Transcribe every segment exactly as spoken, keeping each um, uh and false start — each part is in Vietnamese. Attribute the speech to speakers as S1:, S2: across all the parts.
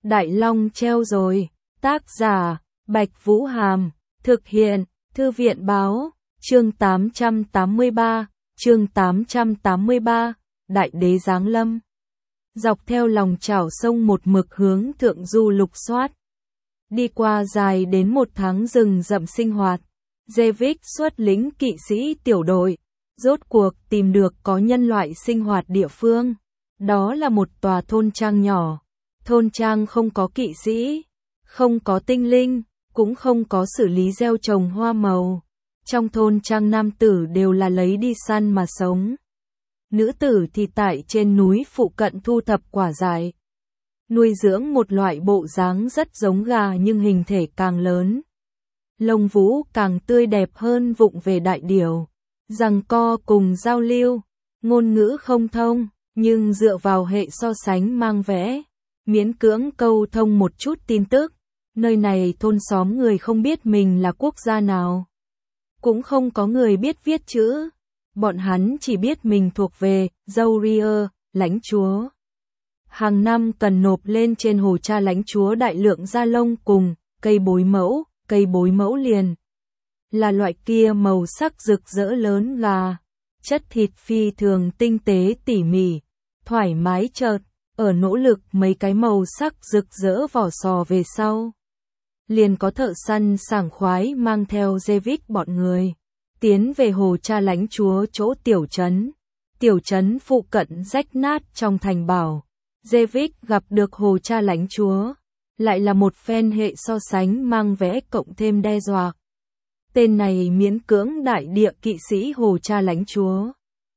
S1: Đại Long treo rồi. Tác giả, Bạch Vũ Hàm. Thực hiện, Thư viện Báo. Chương tám trăm tám mươi ba. Chương tám trăm tám mươi ba. Đại đế giáng lâm. Dọc theo lòng chảo sông một mực hướng thượng du lục soát. Đi qua dài đến một tháng rừng rậm sinh hoạt. David xuất lĩnh kỵ sĩ tiểu đội. Rốt cuộc tìm được có nhân loại sinh hoạt địa phương. Đó là một tòa thôn trang nhỏ. Thôn trang không có kỵ sĩ, không có tinh linh, cũng không có xử lý gieo trồng hoa màu. Trong thôn trang nam tử đều là lấy đi săn mà sống. Nữ tử thì tại trên núi phụ cận thu thập quả dại. Nuôi dưỡng một loại bộ dáng rất giống gà nhưng hình thể càng lớn. Lông vũ càng tươi đẹp hơn vụng về đại điểu. Giằng co cùng giao lưu, ngôn ngữ không thông, nhưng dựa vào hệ so sánh mang vẽ, miễn cưỡng câu thông một chút tin tức. Nơi này thôn xóm người không biết mình là quốc gia nào. Cũng không có người biết viết chữ. Bọn hắn chỉ biết mình thuộc về Zaurier, lãnh chúa. Hàng năm cần nộp lên trên hồ cha lãnh chúa đại lượng da lông cùng cây bối mẫu, cây bối mẫu liền. Là loại kia màu sắc rực rỡ lớn gà. Chất thịt phi thường tinh tế tỉ mỉ, thoải mái chợt, ở nỗ lực mấy cái màu sắc rực rỡ vỏ sò về sau. Liền có thợ săn sảng khoái mang theo David bọn người, tiến về hồ cha lãnh chúa chỗ tiểu trấn. Tiểu trấn phụ cận rách nát trong thành bảo. David gặp được hồ cha lãnh chúa, lại là một phen hệ so sánh mang vẽ cộng thêm đe dọa. Tên này miễn cưỡng đại địa kỵ sĩ hồ cha lãnh chúa.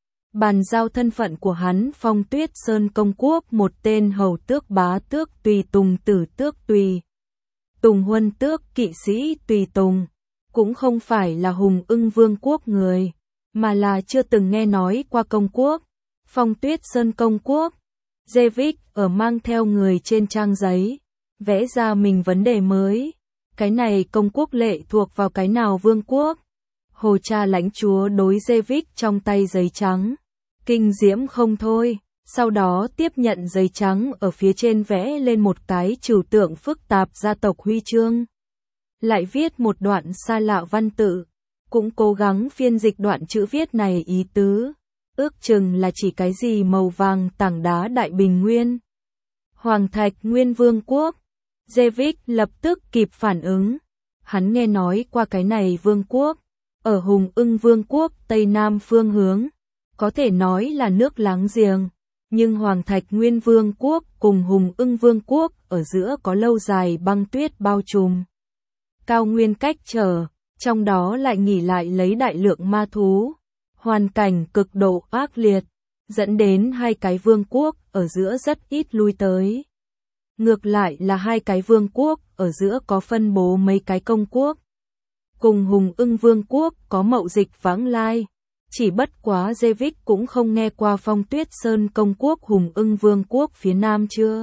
S1: Bàn giao thân phận của hắn Phong Tuyết Sơn công quốc một tên hầu tước bá tước tùy tùng tử tước tùy. Tùng huân tước kỵ sĩ tùy tùng. Cũng không phải là hùng ưng vương quốc người, mà là chưa từng nghe nói qua công quốc. Phong Tuyết Sơn công quốc. David ở mang theo người trên trang giấy, vẽ ra mình vấn đề mới. Cái này công quốc lệ thuộc vào cái nào vương quốc? Hồ cha lãnh chúa đối David trong tay giấy trắng. Kinh diễm không thôi, sau đó tiếp nhận giấy trắng ở phía trên vẽ lên một cái trừu tượng phức tạp gia tộc huy chương. Lại viết một đoạn xa lạ văn tự, cũng cố gắng phiên dịch đoạn chữ viết này ý tứ. Ước chừng là chỉ cái gì màu vàng tảng đá đại bình nguyên. Hoàng Thạch Nguyên Vương quốc. David lập tức kịp phản ứng. Hắn nghe nói qua cái này vương quốc, ở Hùng Ưng Vương quốc Tây Nam phương hướng, có thể nói là nước láng giềng, nhưng Hoàng Thạch Nguyên Vương quốc cùng Hùng Ưng Vương quốc ở giữa có lâu dài băng tuyết bao trùm. Cao nguyên cách trở, trong đó lại nghỉ lại lấy đại lượng ma thú, hoàn cảnh cực độ ác liệt, dẫn đến hai cái vương quốc ở giữa rất ít lui tới. Ngược lại là hai cái vương quốc ở giữa có phân bố mấy cái công quốc. Cùng Hùng Ưng Vương quốc có mậu dịch vãng lai. Chỉ bất quá David cũng không nghe qua Phong Tuyết Sơn công quốc Hùng Ưng Vương quốc phía Nam chưa.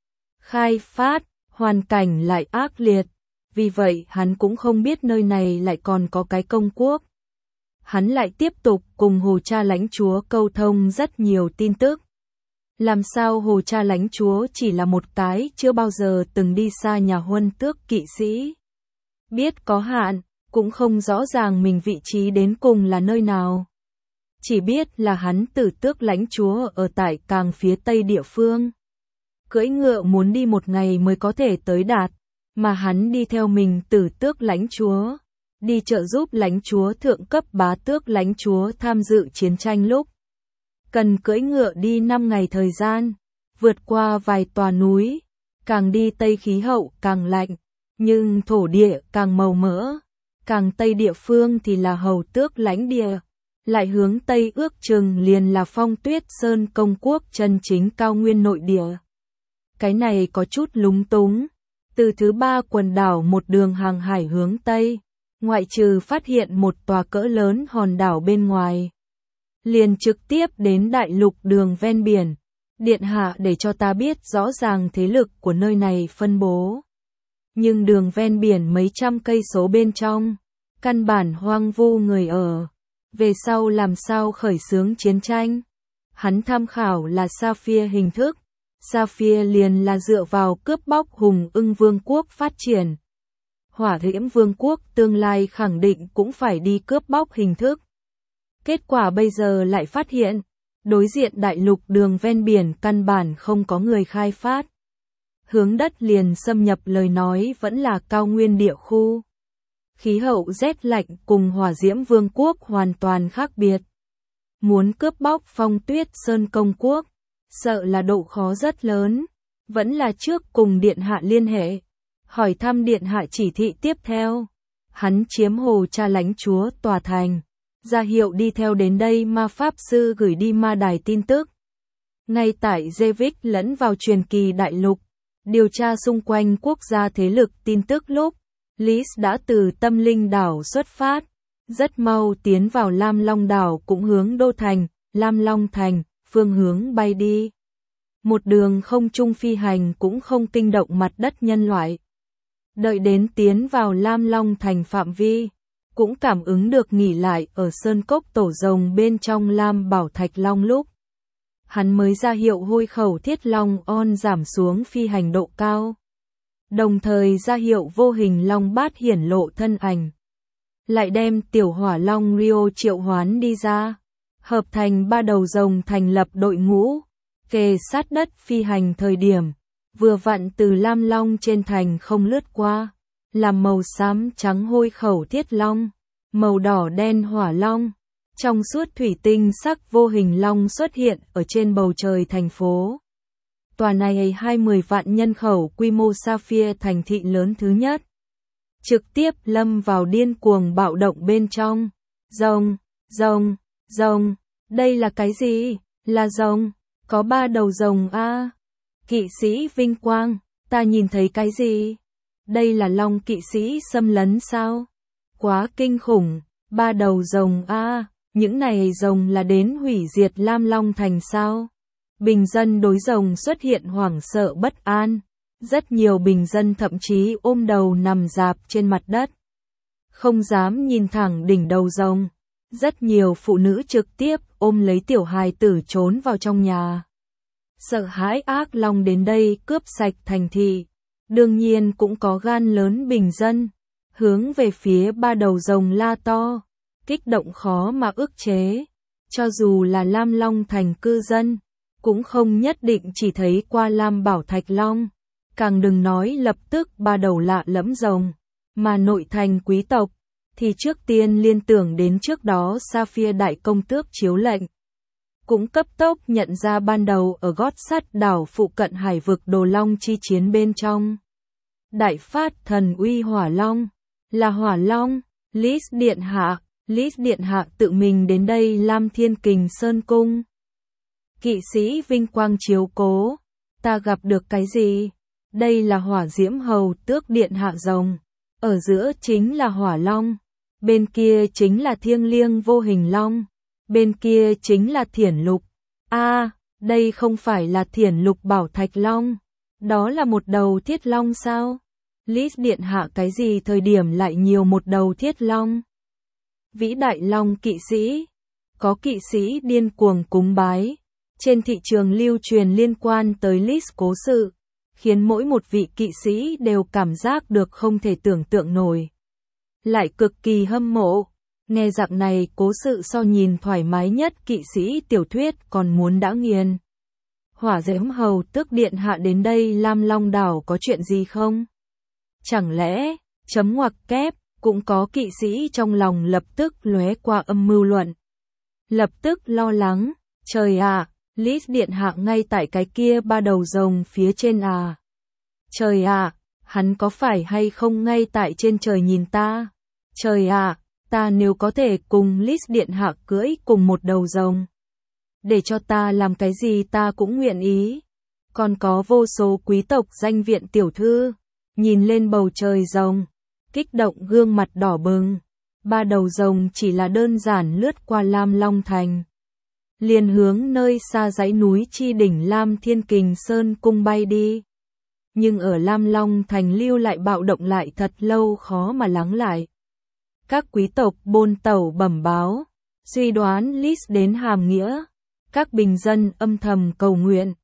S1: Khai phát, hoàn cảnh lại ác liệt. Vì vậy hắn cũng không biết nơi này lại còn có cái công quốc. Hắn lại tiếp tục cùng hồ cha lãnh chúa câu thông rất nhiều tin tức. Làm sao hồ cha lãnh chúa chỉ là một cái chưa bao giờ từng đi xa nhà huân tước kỵ sĩ. Biết có hạn, cũng không rõ ràng mình vị trí đến cùng là nơi nào. Chỉ biết là hắn tử tước lãnh chúa ở tại càng phía tây địa phương. Cưỡi ngựa muốn đi một ngày mới có thể tới đạt, mà hắn đi theo mình tử tước lãnh chúa. Đi trợ giúp lãnh chúa thượng cấp bá tước lãnh chúa tham dự chiến tranh lúc. Cần cưỡi ngựa đi năm ngày thời gian, vượt qua vài tòa núi, càng đi tây khí hậu càng lạnh, nhưng thổ địa càng màu mỡ, càng tây địa phương thì là hầu tước lãnh địa, lại hướng tây ước chừng liền là Phong Tuyết Sơn công quốc chân chính cao nguyên nội địa. Cái này có chút lúng túng, từ thứ ba quần đảo một đường hàng hải hướng tây, ngoại trừ phát hiện một tòa cỡ lớn hòn đảo bên ngoài. Liền trực tiếp đến đại lục đường ven biển. Điện hạ để cho ta biết rõ ràng thế lực của nơi này phân bố. Nhưng đường ven biển mấy trăm cây số bên trong, căn bản hoang vu người ở. Về sau làm sao khởi xướng chiến tranh? Hắn tham khảo là Sapphire hình thức. Sapphire liền là dựa vào cướp bóc Hùng Ưng Vương quốc phát triển. Hỏa Diễm Vương quốc tương lai khẳng định cũng phải đi cướp bóc hình thức. Kết quả bây giờ lại phát hiện, đối diện đại lục đường ven biển căn bản không có người khai phát. Hướng đất liền xâm nhập lời nói vẫn là cao nguyên địa khu. Khí hậu rét lạnh cùng Hỏa Diễm Vương quốc hoàn toàn khác biệt. Muốn cướp bóc Phong Tuyết Sơn Công quốc, sợ là độ khó rất lớn. Vẫn là trước cùng Điện Hạ liên hệ, hỏi thăm Điện Hạ chỉ thị tiếp theo. Hắn chiếm Hồ Cha lãnh chúa tòa thành, ra hiệu đi theo đến đây ma pháp sư gửi đi ma đài tin tức. Ngay tại Zevik lẫn vào truyền kỳ đại lục, điều tra xung quanh quốc gia thế lực tin tức lúc, Lis đã từ Tâm Linh đảo xuất phát, rất mau tiến vào Lam Long đảo cũng hướng đô thành, Lam Long thành, phương hướng bay đi. Một đường không trung phi hành cũng không kinh động mặt đất nhân loại. Đợi đến tiến vào Lam Long thành phạm vi, cũng cảm ứng được nghỉ lại ở sơn cốc tổ rồng bên trong Lam Bảo Thạch Long lúc. Hắn mới ra hiệu hôi khẩu thiết long on giảm xuống phi hành độ cao. Đồng thời ra hiệu vô hình long bát hiển lộ thân ảnh. Lại đem tiểu hỏa long Rio triệu hoán đi ra. Hợp thành ba đầu rồng thành lập đội ngũ. Kề sát đất phi hành thời điểm. Vừa vặn từ Lam Long trên thành không lướt qua. Làm màu xám trắng hôi khẩu thiết long. Màu đỏ đen hỏa long. Trong suốt thủy tinh sắc vô hình long xuất hiện ở trên bầu trời thành phố. Tòa này hai mươi vạn nhân khẩu quy mô Sapphire thành thị lớn thứ nhất. Trực tiếp lâm vào điên cuồng bạo động bên trong. Rồng, rồng, rồng, đây là cái gì? Là rồng, có ba đầu rồng a. Kỵ sĩ vinh quang, ta nhìn thấy cái gì? Đây là long kỵ sĩ xâm lấn sao? Quá kinh khủng, ba đầu rồng a. Những này rồng là đến hủy diệt Lam Long thành sao? Bình dân đối rồng xuất hiện hoảng sợ bất an. Rất nhiều bình dân thậm chí ôm đầu nằm rạp trên mặt đất. Không dám nhìn thẳng đỉnh đầu rồng. Rất nhiều phụ nữ trực tiếp ôm lấy tiểu hài tử trốn vào trong nhà. Sợ hãi ác long đến đây cướp sạch thành thị. Đương nhiên cũng có gan lớn bình dân. Hướng về phía ba đầu rồng la to. Kích động khó mà ức chế. Cho dù là Lam Long thành cư dân, cũng không nhất định chỉ thấy qua Lam Bảo Thạch Long. Càng đừng nói lập tức ba đầu lạ lẫm rồng. Mà nội thành quý tộc, thì trước tiên liên tưởng đến trước đó Sapphire đại công tước chiếu lệnh. Cũng cấp tốc nhận ra ban đầu ở gót sắt đảo phụ cận hải vực Đồ Long chi chiến bên trong. Đại phát thần uy hỏa long, là hỏa long, Lis điện hạ. Lis điện hạ tự mình đến đây Lam Thiên Kình Sơn Cung. Kỵ sĩ vinh quang chiếu cố, ta gặp được cái gì? Đây là hỏa diễm hầu tước điện hạ rồng. Ở giữa chính là hỏa long. Bên kia chính là thiêng liêng vô hình long. Bên kia chính là thiển lục. a à, đây không phải là thiển lục bảo thạch long. Đó là một đầu thiết long sao? Lis điện hạ cái gì thời điểm lại nhiều một đầu thiết long? Vĩ đại long kỵ sĩ. Có kỵ sĩ điên cuồng cúng bái. Trên thị trường lưu truyền liên quan tới Lis cố sự, khiến mỗi một vị kỵ sĩ đều cảm giác được không thể tưởng tượng nổi. Lại cực kỳ hâm mộ. Nghe dạng này cố sự so nhìn thoải mái nhất kỵ sĩ tiểu thuyết còn muốn đã nghiền. Hỏa diễm hầu tước điện hạ đến đây Lam Long đảo có chuyện gì không? Chẳng lẽ, chấm ngoặc kép, cũng có kỵ sĩ trong lòng lập tức lóe qua âm mưu luận. Lập tức lo lắng, trời ạ, à, Lis điện hạ ngay tại cái kia ba đầu rồng phía trên à. Trời ạ, à, hắn có phải hay không ngay tại trên trời nhìn ta? Trời ạ, à, ta nếu có thể cùng Lis điện hạ cưỡi cùng một đầu rồng. Để cho ta làm cái gì ta cũng nguyện ý. Còn có vô số quý tộc danh viện tiểu thư, nhìn lên bầu trời rồng, kích động gương mặt đỏ bừng. Ba đầu rồng chỉ là đơn giản lướt qua Lam Long thành. Liền hướng nơi xa dãy núi chi đỉnh Lam Thiên Kình Sơn Cung bay đi. Nhưng ở Lam Long thành lưu lại bạo động lại thật lâu khó mà lắng lại. Các quý tộc bôn tẩu bẩm báo, suy đoán Lis đến hàm nghĩa. Các bình dân âm thầm cầu nguyện.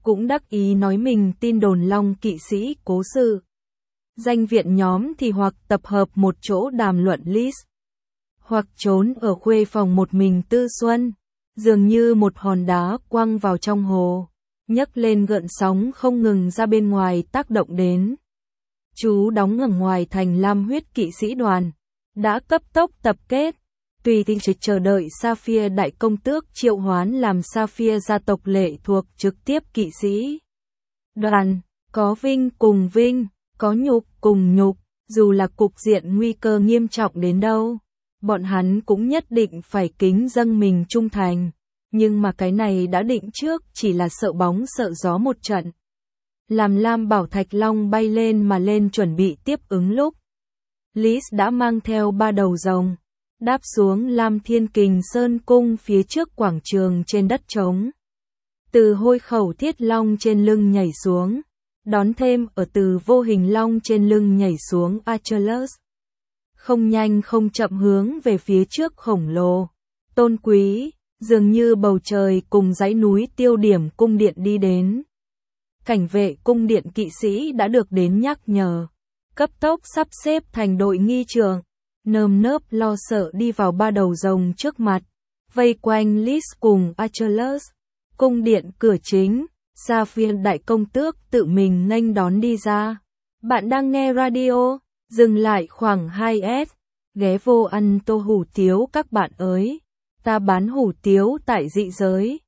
S1: cũng đắc ý nói mình tin đồn Long kỵ sĩ cố sự. Danh viện nhóm thì hoặc tập hợp một chỗ đàm luận list, hoặc trốn ở khuê phòng một mình tư xuân, dường như một hòn đá quăng vào trong hồ, nhấc lên gợn sóng không ngừng ra bên ngoài tác động đến. Chú đóng ở ngoài thành Lam huyết kỵ sĩ đoàn, đã cấp tốc tập kết, tùy tình trực chờ đợi Sapphire đại công tước triệu hoán làm Sapphire gia tộc lệ thuộc trực tiếp kỵ sĩ đoàn, có vinh cùng vinh, có nhục cùng nhục, dù là cục diện nguy cơ nghiêm trọng đến đâu, bọn hắn cũng nhất định phải kính dâng mình trung thành, nhưng mà cái này đã định trước, chỉ là sợ bóng sợ gió một trận. Làm Lam Bảo Thạch Long bay lên mà lên chuẩn bị tiếp ứng lúc, Liz đã mang theo ba đầu rồng, đáp xuống Lam Thiên Kình Sơn Cung phía trước quảng trường trên đất trống. Từ hôi khẩu thiết long trên lưng nhảy xuống, đón thêm ở từ vô hình long trên lưng nhảy xuống Achilles. Không nhanh không chậm hướng về phía trước khổng lồ, tôn quý, dường như bầu trời cùng dãy núi tiêu điểm cung điện đi đến. Cảnh vệ cung điện kỵ sĩ đã được đến nhắc nhở, cấp tốc sắp xếp thành đội nghi trường, nơm nớp lo sợ đi vào ba đầu rồng trước mặt, vây quanh Liz cùng Achilles. Cung điện cửa chính, Sapphire đại công tước tự mình nghênh đón đi ra. Bạn đang nghe radio, dừng lại khoảng hai s, ghé vô ăn tô hủ tiếu các bạn ơi. Ta bán hủ tiếu tại dị giới.